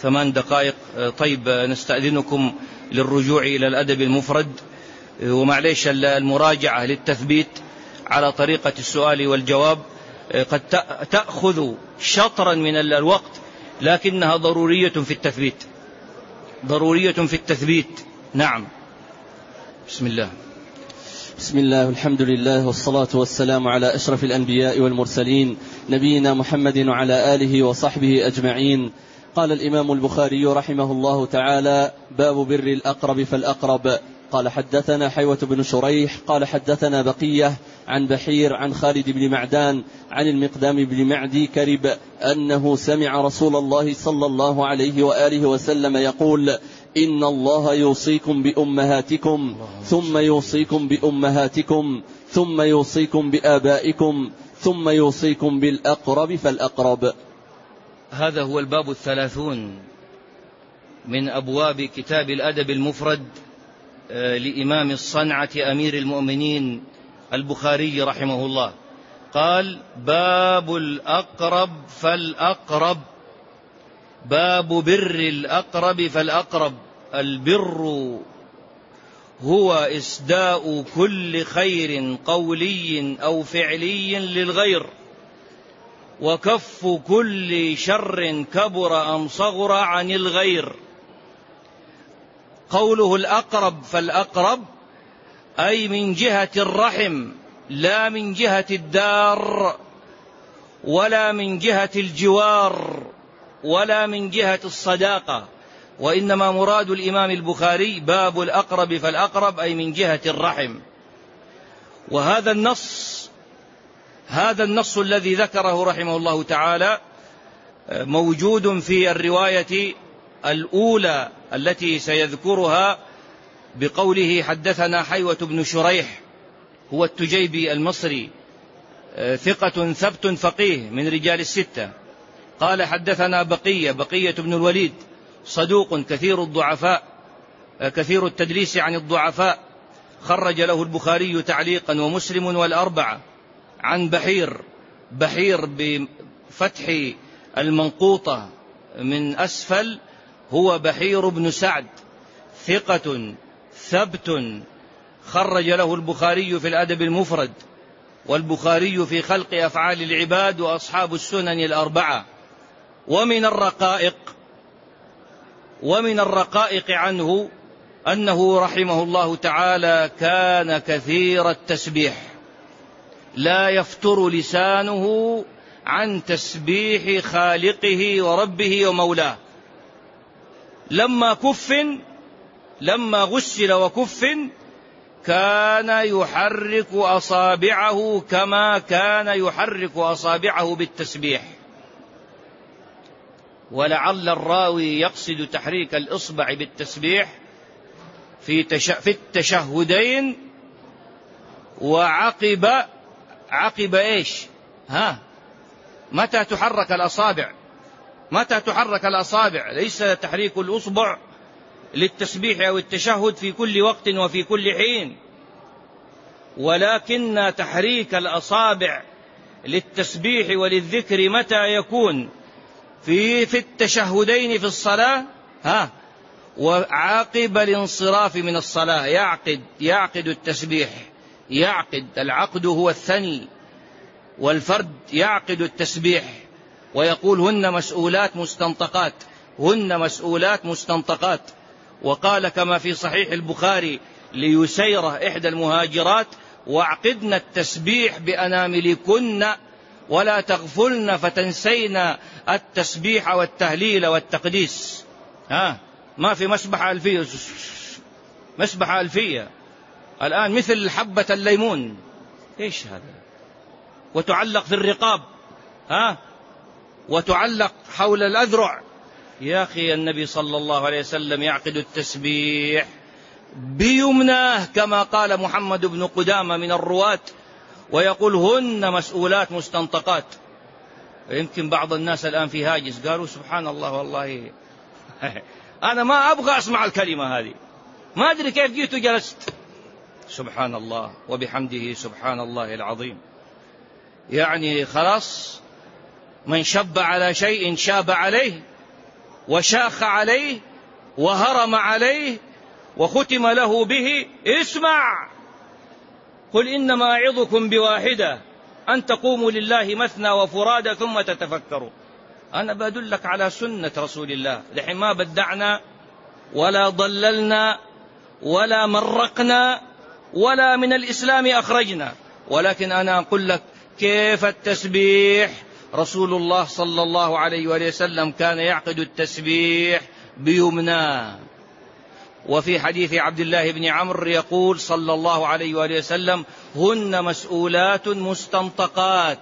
8 دقائق. طيب نستأذنكم للرجوع إلى الأدب المفرد، ومعليش المراجعة للتثبيت على طريقة السؤال والجواب قد تأخذ شطرا من الوقت، لكنها ضرورية في التثبيت، ضرورية في التثبيت. نعم. بسم الله. بسم الله والحمد لله والصلاة والسلام على أشرف الأنبياء والمرسلين نبينا محمد وعلى آله وصحبه أجمعين. قال الإمام البخاري رحمه الله تعالى: باب بر الأقرب فالأقرب. قال حدثنا حيوة بن شريح قال حدثنا بقية عن بحير عن خالد بن معدان عن المقدام بن معدي كرب أنه سمع رسول الله صلى الله عليه وآله وسلم يقول: إن الله يوصيكم بأمهاتكم ثم يوصيكم بأمهاتكم ثم يوصيكم بآبائكم ثم يوصيكم بالأقرب فالأقرب. هذا هو الباب 30 من أبواب كتاب الأدب المفرد لإمام الصنعة أمير المؤمنين البخاري رحمه الله. قال: باب الأقرب فالأقرب. باب بر الأقرب فالأقرب. البر هو إسداء كل خير قولي أو فعلي للغير، وكف كل شر كبر أم صغر عن الغير. قوله الأقرب فالأقرب أي من جهة الرحم، لا من جهة الدار، ولا من جهة الجوار، ولا من جهة الصداقة، وإنما مراد الإمام البخاري باب الأقرب فالأقرب أي من جهة الرحم. وهذا النص الذي ذكره رحمه الله تعالى موجود في الرواية الأولى التي سيذكرها بقوله: حدثنا حيوة بن شريح، هو التجيبي المصري، ثقة ثبت فقيه من رجال الستة. قال: حدثنا بقية بن الوليد، صدوق كثير الضعفاء، كثير التدليس عن الضعفاء، خرج له البخاري تعليقا ومسلم والأربعة. عن بحير بفتح المنقوطة من أسفل، هو بحير بن سعد، ثقة ثبت، خرج له البخاري في الأدب المفرد، والبخاري في خلق أفعال العباد، وأصحاب السنن الأربعة. ومن الرقائق عنه أنه رحمه الله تعالى كان كثير التسبيح، لا يفتر لسانه عن تسبيح خالقه وربه ومولاه. لما غسل وكفن كان يحرك أصابعه كما كان يحرك أصابعه بالتسبيح. ولعل الراوي يقصد تحريك الإصبع بالتسبيح في التشهدين، وعقب إيش؟ متى تحرك الأصابع؟ ليس تحريك الأصبع للتسبيح أو التشهد في كل وقت وفي كل حين، ولكن تحريك الأصابع للتسبيح وللذكر متى يكون؟ في التشهدين في الصلاة، وعاقب الانصراف من الصلاة يعقد التسبيح، العقد هو الثني، والفرد يعقد التسبيح ويقول: هن مسؤولات مستنطقات. وقال كما في صحيح البخاري ليسيرة إحدى المهاجرات: واعقدن التسبيح بأناملكن ولا تغفلن فتنسين التسبيح والتهليل والتقديس. ما في مسبحة ألفية الآن مثل حبة الليمون. إيش هذا؟ وتعلق في الرقاب، وتعلق حول الأذرع. يا أخي النبي صلى الله عليه وسلم يعقد التسبيح بيمناه كما قال محمد بن قدامة من الرواة، ويقول: هن مسؤولات مستنطقات. يمكن بعض الناس الآن في هاجس قالوا: سبحان الله، والله أنا ما أبغى أسمع الكلمة هذه، ما أدري كيف جيت وجلست. سبحان الله وبحمده سبحان الله العظيم. يعني خلاص، من شب على شيء شاب عليه. وشاخ عليه وهرم عليه وختم له به: اسمع، قل إنما أعظكم بواحدة أن تقوموا لله مثنى وفرادى ثم تتفكروا. أنا بدلك على سنة رسول الله، لحين ما بدعنا ولا ضللنا ولا مرقنا ولا من الإسلام أخرجنا، ولكن أنا أقول لك كيف التسبيح. رسول الله صلى الله عليه وسلم كان يعقد التسبيح بيمناه. وفي حديث عبد الله بن عمرو يقول صلى الله عليه وسلم: هن مسؤولات مستنطقات.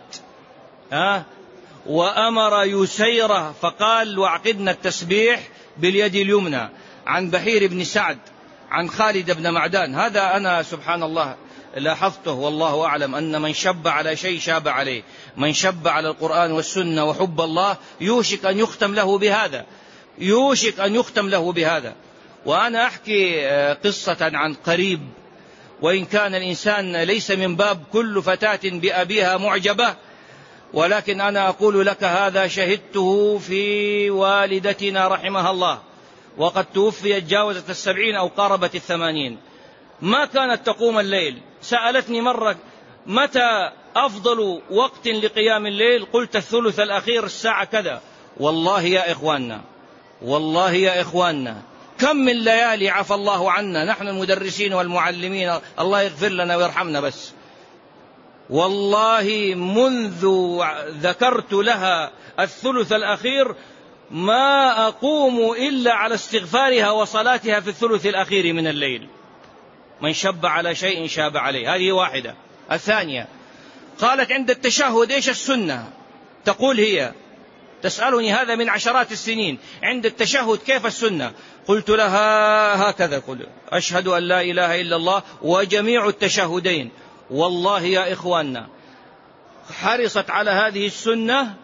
وأمر يسيرة فقال: واعقدنا التسبيح باليد اليمنى. عن بحير بن سعد عن خالد بن معدان، هذا أنا سبحان الله لاحظته والله أعلم، أن من شب على شيء شاب عليه، من شب على القرآن والسنة وحب الله يوشك أن يختم له بهذا، يوشك أن يختم له بهذا. وأنا أحكي قصة عن قريب، وإن كان الإنسان ليس من باب كل فتاة بأبيها معجبة، ولكن أنا أقول لك هذا شهدته في والدتنا رحمها الله، وقد توفيت جاوزت 70 أو قاربت 80. ما كانت تقوم الليل. سألتني مرة: متى أفضل وقت لقيام الليل؟ قلت: الثلث الأخير الساعة كذا. والله يا إخواننا، والله يا إخواننا، كم من ليالي عفى الله عنا نحن المدرسين والمعلمين، الله يغفر لنا ويرحمنا، بس والله منذ ذكرت لها الثلث الأخير ما أقوم إلا على استغفارها وصلاتها في الثلث الأخير من الليل. من شب على شيء شاب عليه. هذه واحدة. الثانية قالت: عند التشهد إيش السنة؟ تقول هي تسألني هذا من عشرات السنين: عند التشهد كيف السنة؟ قلت لها هكذا: قل أشهد أن لا إله إلا الله وجميع التشهدين. والله يا إخواننا حرصت على هذه السنة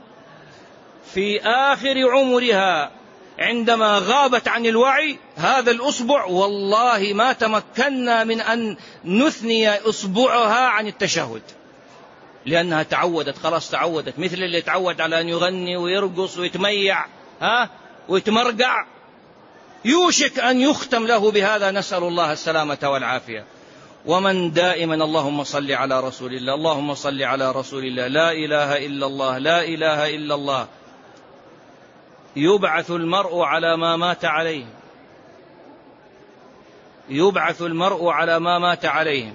في آخر عمرها، عندما غابت عن الوعي هذا الأسبوع، والله ما تمكنا من أن نثني أسبوعها عن التشهد، لأنها تعودت، خلاص تعودت، مثل اللي تعود على أن يغني ويرقص ويتميع ويتمرقع، يوشك أن يختم له بهذا. نسأل الله السلامة والعافية. ومن دائما اللهم صل على رسول الله، اللهم صل على رسول الله، لا إله إلا الله، لا إله إلا الله. يبعث المرء على ما مات عليه، يبعث المرء على ما مات عليه.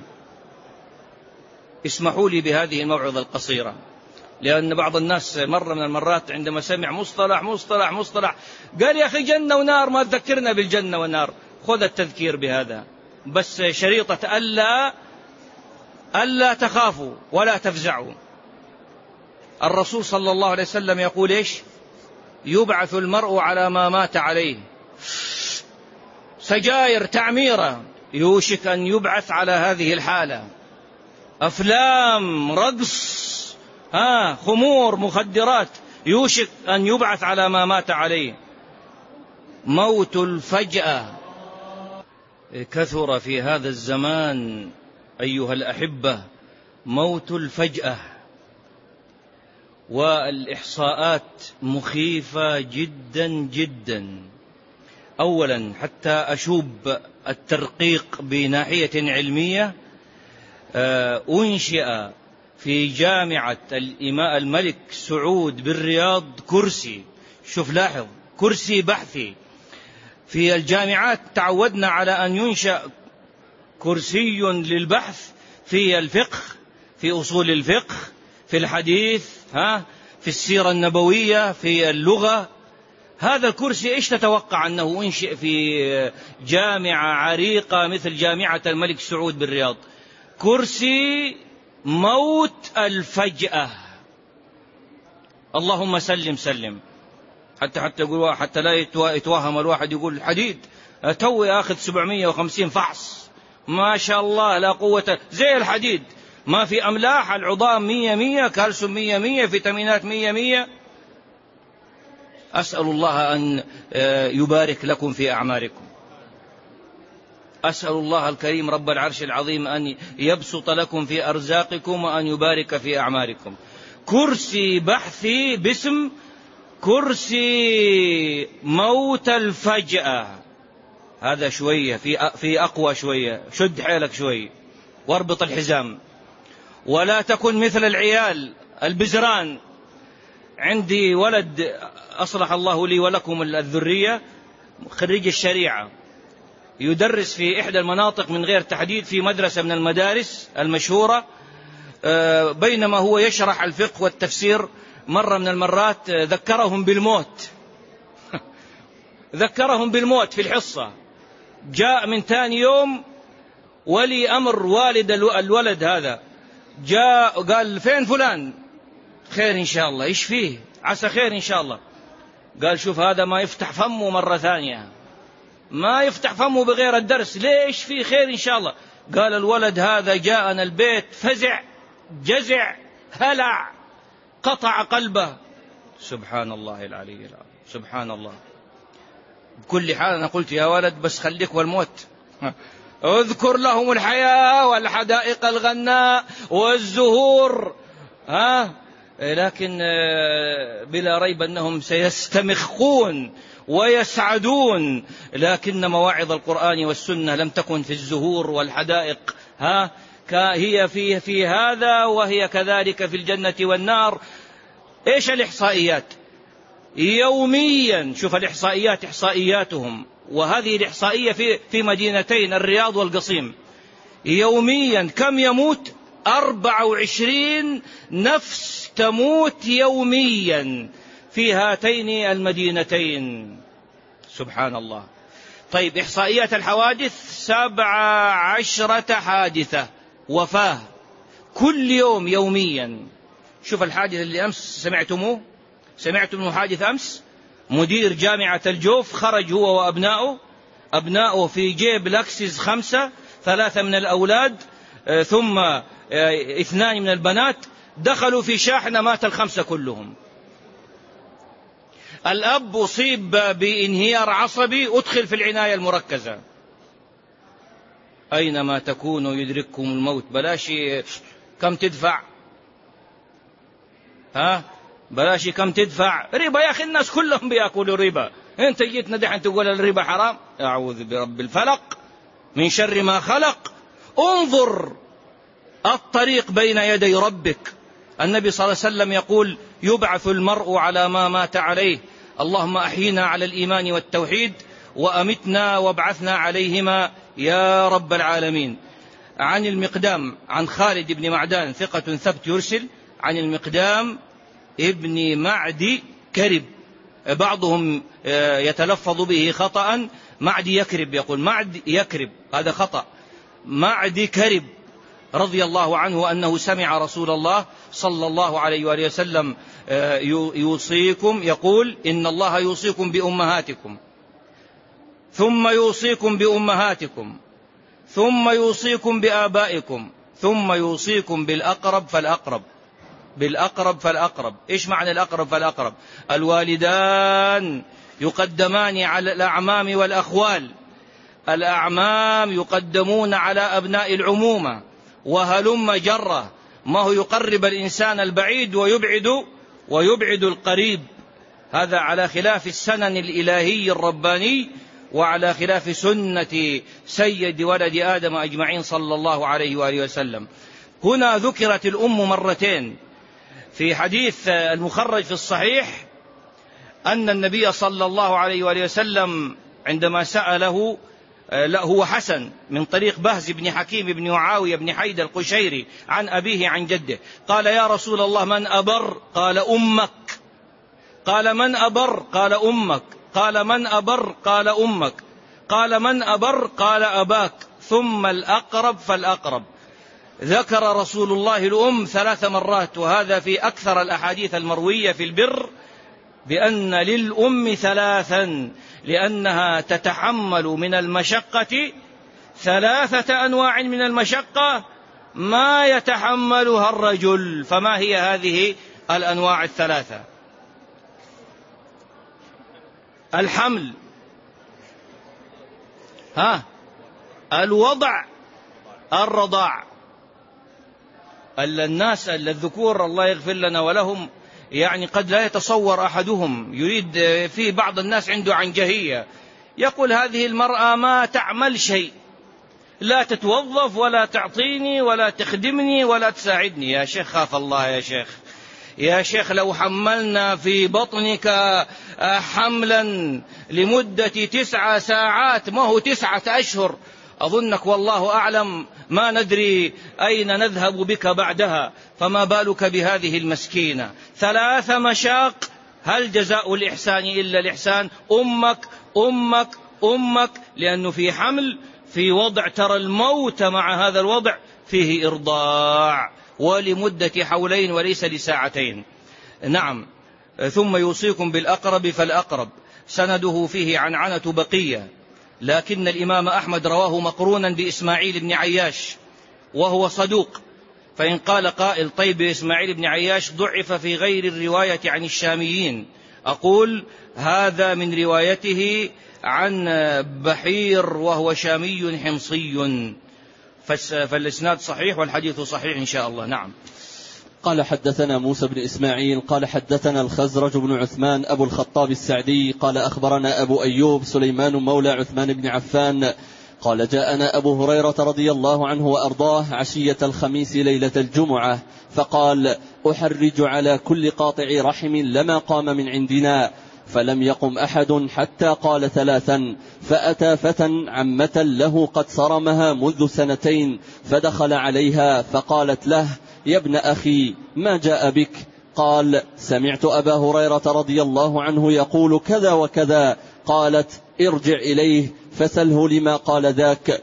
اسمحوا لي بهذه الموعظة القصيرة، لأن بعض الناس مرة من المرات عندما سمع مصطلح قال: يا أخي جنة ونار، ما تذكرنا بالجنة والنار. خذ التذكير بهذا بس، شريطة ألا تخافوا ولا تفزعوا. الرسول صلى الله عليه وسلم يقول إيش؟ يبعث المرء على ما مات عليه. سجاير، تعميرة، يوشك أن يبعث على هذه الحالة. أفلام، رقص، خمور، مخدرات، يوشك أن يبعث على ما مات عليه. موت الفجأة كثر في هذا الزمان أيها الأحبة، موت الفجأة، والإحصاءات مخيفة جدا جدا. أولا حتى أشوب الترقيق بناحية علمية، أنشئ في جامعة الملك سعود بالرياض كرسي، شوف لاحظ، كرسي بحثي. في الجامعات تعودنا على أن ينشأ كرسي للبحث في الفقه، في أصول الفقه، في الحديث، في السيرة النبوية، في اللغة. هذا الكرسي إيش تتوقع أنه أنشئ في جامعة عريقة مثل جامعة الملك سعود بالرياض؟ كرسي موت الفجأة. اللهم سلم سلم. حتى لا يتوهم الواحد يقول الحديد توي أخذ 750 فحص، ما شاء الله لا قوة، زي الحديد، ما في أملاح، العظام 100، كالسيوم 100، فيتامينات 100. أسأل الله أن يبارك لكم في أعماركم. أسأل الله الكريم رب العرش العظيم أن يبسط لكم في أرزاقكم وأن يبارك في أعماركم. كرسي بحثي باسم كرسي موت الفجأة، هذا شوية في أقوى شوية، شد حيلك شوي واربط الحزام، ولا تكن مثل العيال البزران. عندي ولد أصلح الله لي ولكم الذرية، خريج الشريعة، يدرس في إحدى المناطق من غير تحديد في مدرسة من المدارس المشهورة. بينما هو يشرح الفقه والتفسير مرة من المرات ذكرهم بالموت ذكرهم بالموت في الحصة. جاء من ثاني يوم ولي أمر والد الولد هذا، جاء قال فين فلان؟ خير إن شاء الله. إيش فيه؟ عسى خير إن شاء الله. قال شوف هذا ما يفتح فمه مرة ثانية، ما يفتح فمه بغير الدرس. ليش فيه خير إن شاء الله؟ قال الولد هذا جاءنا البيت فزع جزع هلع قطع قلبه. سبحان الله العلي العظيم، سبحان الله. بكل حال أنا قلت يا ولد بس خليك والموت، اذكر لهم الحياة والحدائق الغناء والزهور، لكن بلا ريب أنهم سيستمخون ويسعدون، لكن مواعظ القرآن والسنة لم تكن في الزهور والحدائق، هي في هذا وهي كذلك في الجنة والنار. إيش الإحصائيات؟ يوميا، شوف الإحصائيات إحصائياتهم، وهذه الإحصائية في مدينتين الرياض والقصيم، يوميا كم يموت؟ 24 نفس تموت يوميا في هاتين المدينتين. سبحان الله. طيب إحصائيات الحوادث 17 حادثة وفاة كل يوم يوميا. شوف الحادث اللي أمس سمعتم حادث أمس؟ مدير جامعة الجوف خرج هو وأبناؤه في جيب لكسس 5، 3 من الأولاد ثم 2 من البنات، دخلوا في شاحنة مات ال5 كلهم. الأب أصيب بانهيار عصبي، أدخل في العناية المركزة. أينما تكونوا يدرككم الموت. بلاش كم تدفع، بلاش كم تدفع ربا يا أخي، الناس كلهم بيأكلوا ربا، أنت جيتنا دحين تقول الربا حرام؟ أعوذ برب الفلق من شر ما خلق. انظر الطريق بين يدي ربك. النبي صلى الله عليه وسلم يقول يبعث المرء على ما مات عليه، اللهم أحينا على الإيمان والتوحيد وأمتنا وابعثنا عليهما يا رب العالمين. عن المقدام عن خالد بن معدان ثقة ثبت يرسل عن المقدام ابن معدي كرب، بعضهم يتلفظ به خطأ معدي يكرب، يقول معد يكرب، هذا خطأ، معدي كرب رضي الله عنه أنه سمع رسول الله صلى الله عليه وآله وسلم يوصيكم، يقول إن الله يوصيكم بأمهاتكم ثم يوصيكم بأمهاتكم ثم يوصيكم بآبائكم ثم يوصيكم بالأقرب فالأقرب. بالأقرب فالأقرب. إيش معنى الأقرب فالأقرب؟ الوالدان يقدمان على الأعمام والأخوال، الأعمام يقدمون على أبناء العمومة، وهلم جرة، ما هو يقرب الإنسان البعيد ويبعد القريب. هذا على خلاف السنن الإلهي الرباني وعلى خلاف سنة سيد ولد آدم أجمعين صلى الله عليه وآله وسلم. هنا ذكرت الأم مرتين في حديث المخرج في الصحيح أن النبي صلى الله عليه وآله وسلم عندما سأله، لا هو حسن من طريق بهز بن حكيم بن معاوية بن حيد القشيري عن أبيه عن جده، قال يا رسول الله من أبر؟ قال أمك. قال من أبر؟ قال أمك. قال من أبر؟ قال أمك. قال من أبر؟ قال أباك، ثم الأقرب فالأقرب. ذكر رسول الله الأم 3 مرات، وهذا في أكثر الأحاديث المروية في البر بأن للأم 3، لأنها تتحمل من المشقة 3 أنواع من المشقة ما يتحملها الرجل. فما هي هذه الأنواع 3؟ الحمل، الوضع، الرضاع. الناس الذكور الله يغفر لنا ولهم يعني قد لا يتصور أحدهم، يريد في بعض الناس عنده عنجهية، يقول هذه المرأة ما تعمل شيء، لا تتوظف ولا تعطيني ولا تخدمني ولا تساعدني. يا شيخ خاف الله يا شيخ، يا شيخ لو حملنا في بطنك حملا لمدة 9 ساعات، ما هو 9 أشهر، أظنك والله أعلم ما ندري أين نذهب بك بعدها، فما بالك بهذه المسكينة 3 مشاق، هل جزاء الإحسان إلا الإحسان؟ أمك أمك أمك، لأنه في حمل في وضع ترى الموت مع هذا الوضع فيه إرضاع، ولمدة حولين وليس لساعتين. نعم. ثم يوصيكم بالأقرب فالأقرب، سنده فيه عنعنة بقية، لكن الإمام أحمد رواه مقرونا بإسماعيل بن عياش وهو صدوق، فإن قال قائل طيب إسماعيل بن عياش ضعف في غير الرواية عن الشاميين، أقول هذا من روايته عن بحير وهو شامي حمصي، فالإسناد صحيح والحديث صحيح إن شاء الله. نعم. قال حدثنا موسى بن إسماعيل قال حدثنا الخزرج بن عثمان أبو الخطاب السعدي قال أخبرنا أبو أيوب سليمان مولى عثمان بن عفان قال جاءنا أبو هريرة رضي الله عنه وأرضاه عشية الخميس ليلة الجمعة فقال أحرج على كل قاطع رحم لما قام من عندنا، فلم يقم أحد حتى قال 3، فأتى فتى عمة له قد صرمها منذ 2 فدخل عليها فقالت له يا ابن أخي ما جاء بك؟ قال سمعت أبا هريرة رضي الله عنه يقول كذا وكذا. قالت ارجع إليه فسله لما قال ذاك.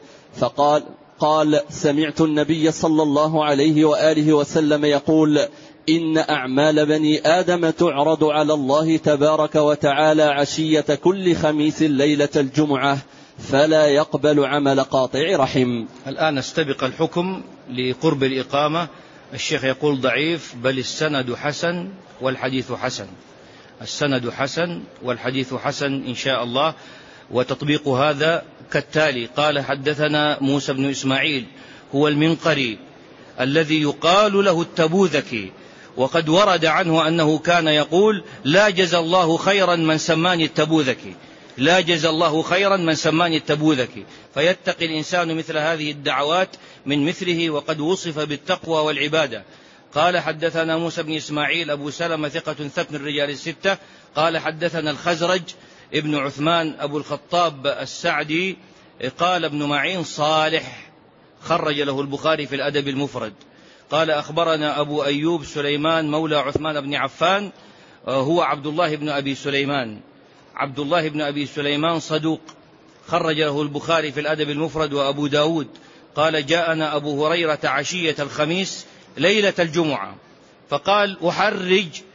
قال سمعت النبي صلى الله عليه وآله وسلم يقول إن أعمال بني آدم تعرض على الله تبارك وتعالى عشية كل خميس ليلة الجمعة فلا يقبل عمل قاطع رحم. الآن استبق الحكم لقرب الإقامة. الشيخ يقول ضعيف، بل السند حسن والحديث حسن، السند حسن والحديث حسن إن شاء الله. وتطبيق هذا كالتالي: قال حدثنا موسى بن إسماعيل هو المنقري الذي يقال له التبوذكي، وقد ورد عنه أنه كان يقول لا جزى الله خيرا من سماني التبوذكي، لا جزى الله خيرا من سماني التبوذكي، فيتقي الإنسان مثل هذه الدعوات من مثله، وقد وصف بالتقوى والعبادة. قال حدثنا موسى بن إسماعيل أبو سلمة ثقة ثبت من رجال 6. قال حدثنا الخزرج ابن عثمان أبو الخطاب السعدي قال ابن معين صالح، خرج له البخاري في الأدب المفرد. قال أخبرنا أبو أيوب سليمان مولى عثمان بن عفان، هو عبد الله بن أبي سليمان، عبد الله بن أبي سليمان صدوق، خرج له البخاري في الأدب المفرد وأبو داود. قال جاءنا أبو هريرة عشية الخميس ليلة الجمعة فقال أحرج